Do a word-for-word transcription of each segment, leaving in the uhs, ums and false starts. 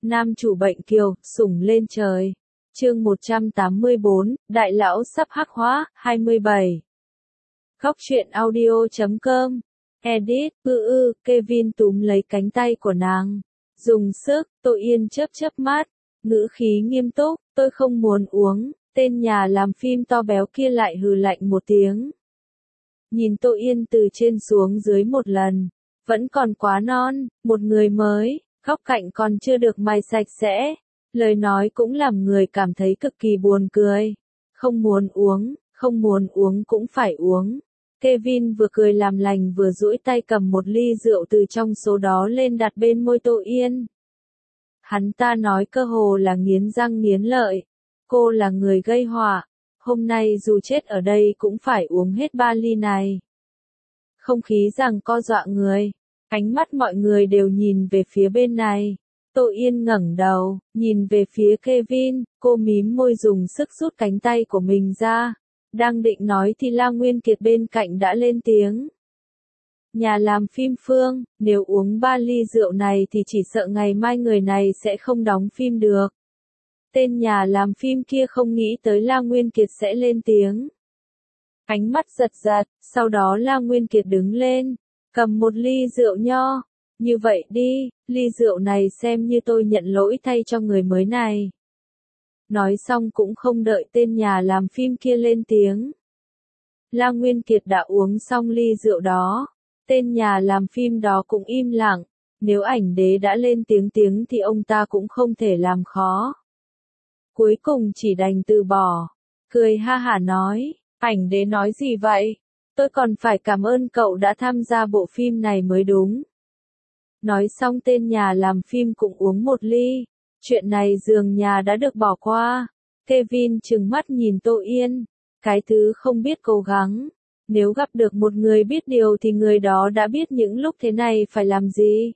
Nam chủ bệnh kiều, sủng lên trời. Chương một trăm tám mươi bốn, Đại lão sắp hắc hóa, hai mươi bảy. Góc truyện audio chấm com. Edit, ư ư, Kevin túm lấy cánh tay của nàng. Dùng sức, Tô Yên chớp chớp mắt. Ngữ khí nghiêm túc, tôi không muốn uống. Tên nhà làm phim to béo kia lại hừ lạnh một tiếng. Nhìn Tô Yên từ trên xuống dưới một lần. Vẫn còn quá non, một người mới, góc cạnh còn chưa được may sạch sẽ. Lời nói cũng làm người cảm thấy cực kỳ buồn cười. Không muốn uống, không muốn uống cũng phải uống. Kevin vừa cười làm lành vừa duỗi tay cầm một ly rượu từ trong số đó lên đặt bên môi Tô Yên. Hắn ta nói cơ hồ là nghiến răng nghiến lợi. Cô là người gây họa. Hôm nay dù chết ở đây cũng phải uống hết ba ly này. Không khí rằng co dọa người. Ánh mắt mọi người đều nhìn về phía bên này. Tô Yên ngẩng đầu, nhìn về phía Kevin, cô mím môi dùng sức rút cánh tay của mình ra. Đang định nói thì La Nguyên Kiệt bên cạnh đã lên tiếng. Nhà làm phim Phương, nếu uống ba ly rượu này thì chỉ sợ ngày mai người này sẽ không đóng phim được. Tên nhà làm phim kia không nghĩ tới La Nguyên Kiệt sẽ lên tiếng. Ánh mắt giật giật, sau đó La Nguyên Kiệt đứng lên, cầm một ly rượu nho. Như vậy đi, ly rượu này xem như tôi nhận lỗi thay cho người mới này. Nói xong cũng không đợi tên nhà làm phim kia lên tiếng. La Nguyên Kiệt đã uống xong ly rượu đó. Tên nhà làm phim đó cũng im lặng. Nếu ảnh đế đã lên tiếng tiếng thì ông ta cũng không thể làm khó. Cuối cùng chỉ đành từ bỏ. Cười ha hả nói, ảnh đế nói gì vậy? Tôi còn phải cảm ơn cậu đã tham gia bộ phim này mới đúng. Nói xong tên nhà làm phim cũng uống một ly. Chuyện này dường nhà đã được bỏ qua. Kevin trừng mắt nhìn Tô Yên. Cái thứ không biết cố gắng. Nếu gặp được một người biết điều thì người đó đã biết những lúc thế này phải làm gì.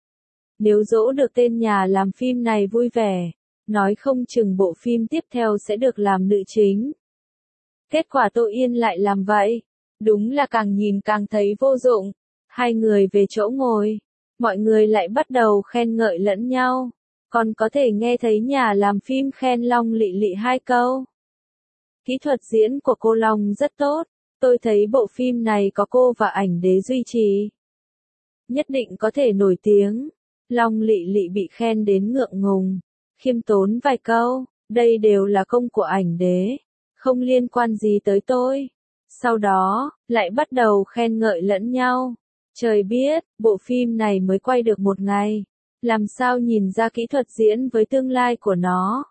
Nếu dỗ được tên nhà làm phim này vui vẻ, nói không chừng bộ phim tiếp theo sẽ được làm nữ chính. Kết quả Tô Yên lại làm vậy. Đúng là càng nhìn càng thấy vô dụng. Hai người về chỗ ngồi. Mọi người lại bắt đầu khen ngợi lẫn nhau. Còn có thể nghe thấy nhà làm phim khen Long Lị Lị hai câu. Kỹ thuật diễn của cô Long rất tốt. Tôi thấy bộ phim này có cô và ảnh đế duy trì. Nhất định có thể nổi tiếng. Long Lị Lị bị khen đến ngượng ngùng. Khiêm tốn vài câu. Đây đều là công của ảnh đế. Không liên quan gì tới tôi. Sau đó, lại bắt đầu khen ngợi lẫn nhau. Trời biết, bộ phim này mới quay được một ngày. Làm sao nhìn ra kỹ thuật diễn với tương lai của nó.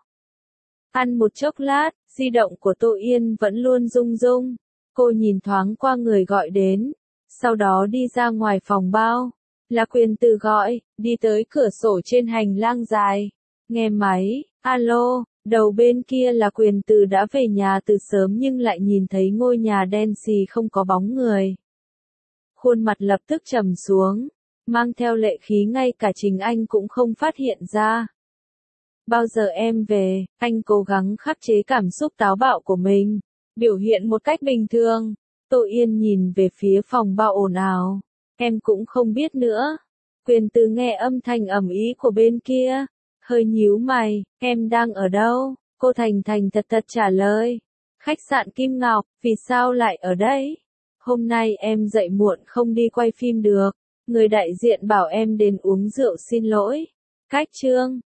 Ăn một chốc lát, di động của Tô Yên vẫn luôn rung rung. Cô nhìn thoáng qua người gọi đến. Sau đó đi ra ngoài phòng bao. Là Quyền Từ gọi, đi tới cửa sổ trên hành lang dài. Nghe máy, alo, đầu bên kia là Quyền Từ đã về nhà từ sớm nhưng lại nhìn thấy ngôi nhà đen xì không có bóng người. Khuôn mặt lập tức trầm xuống, mang theo lệ khí ngay cả chính anh cũng không phát hiện ra. Bao giờ em về, anh cố gắng khắc chế cảm xúc táo bạo của mình, biểu hiện một cách bình thường. Tô Yên nhìn về phía phòng bao ồn ào. Em cũng không biết nữa. Quyền Từ nghe âm thanh ầm ĩ của bên kia, hơi nhíu mày, em đang ở đâu? Cô thành thành thật thật trả lời. Khách sạn Kim Ngọc, vì sao lại ở đây? Hôm nay em dậy muộn không đi quay phim được. Người đại diện bảo em đến uống rượu xin lỗi. Cách chương.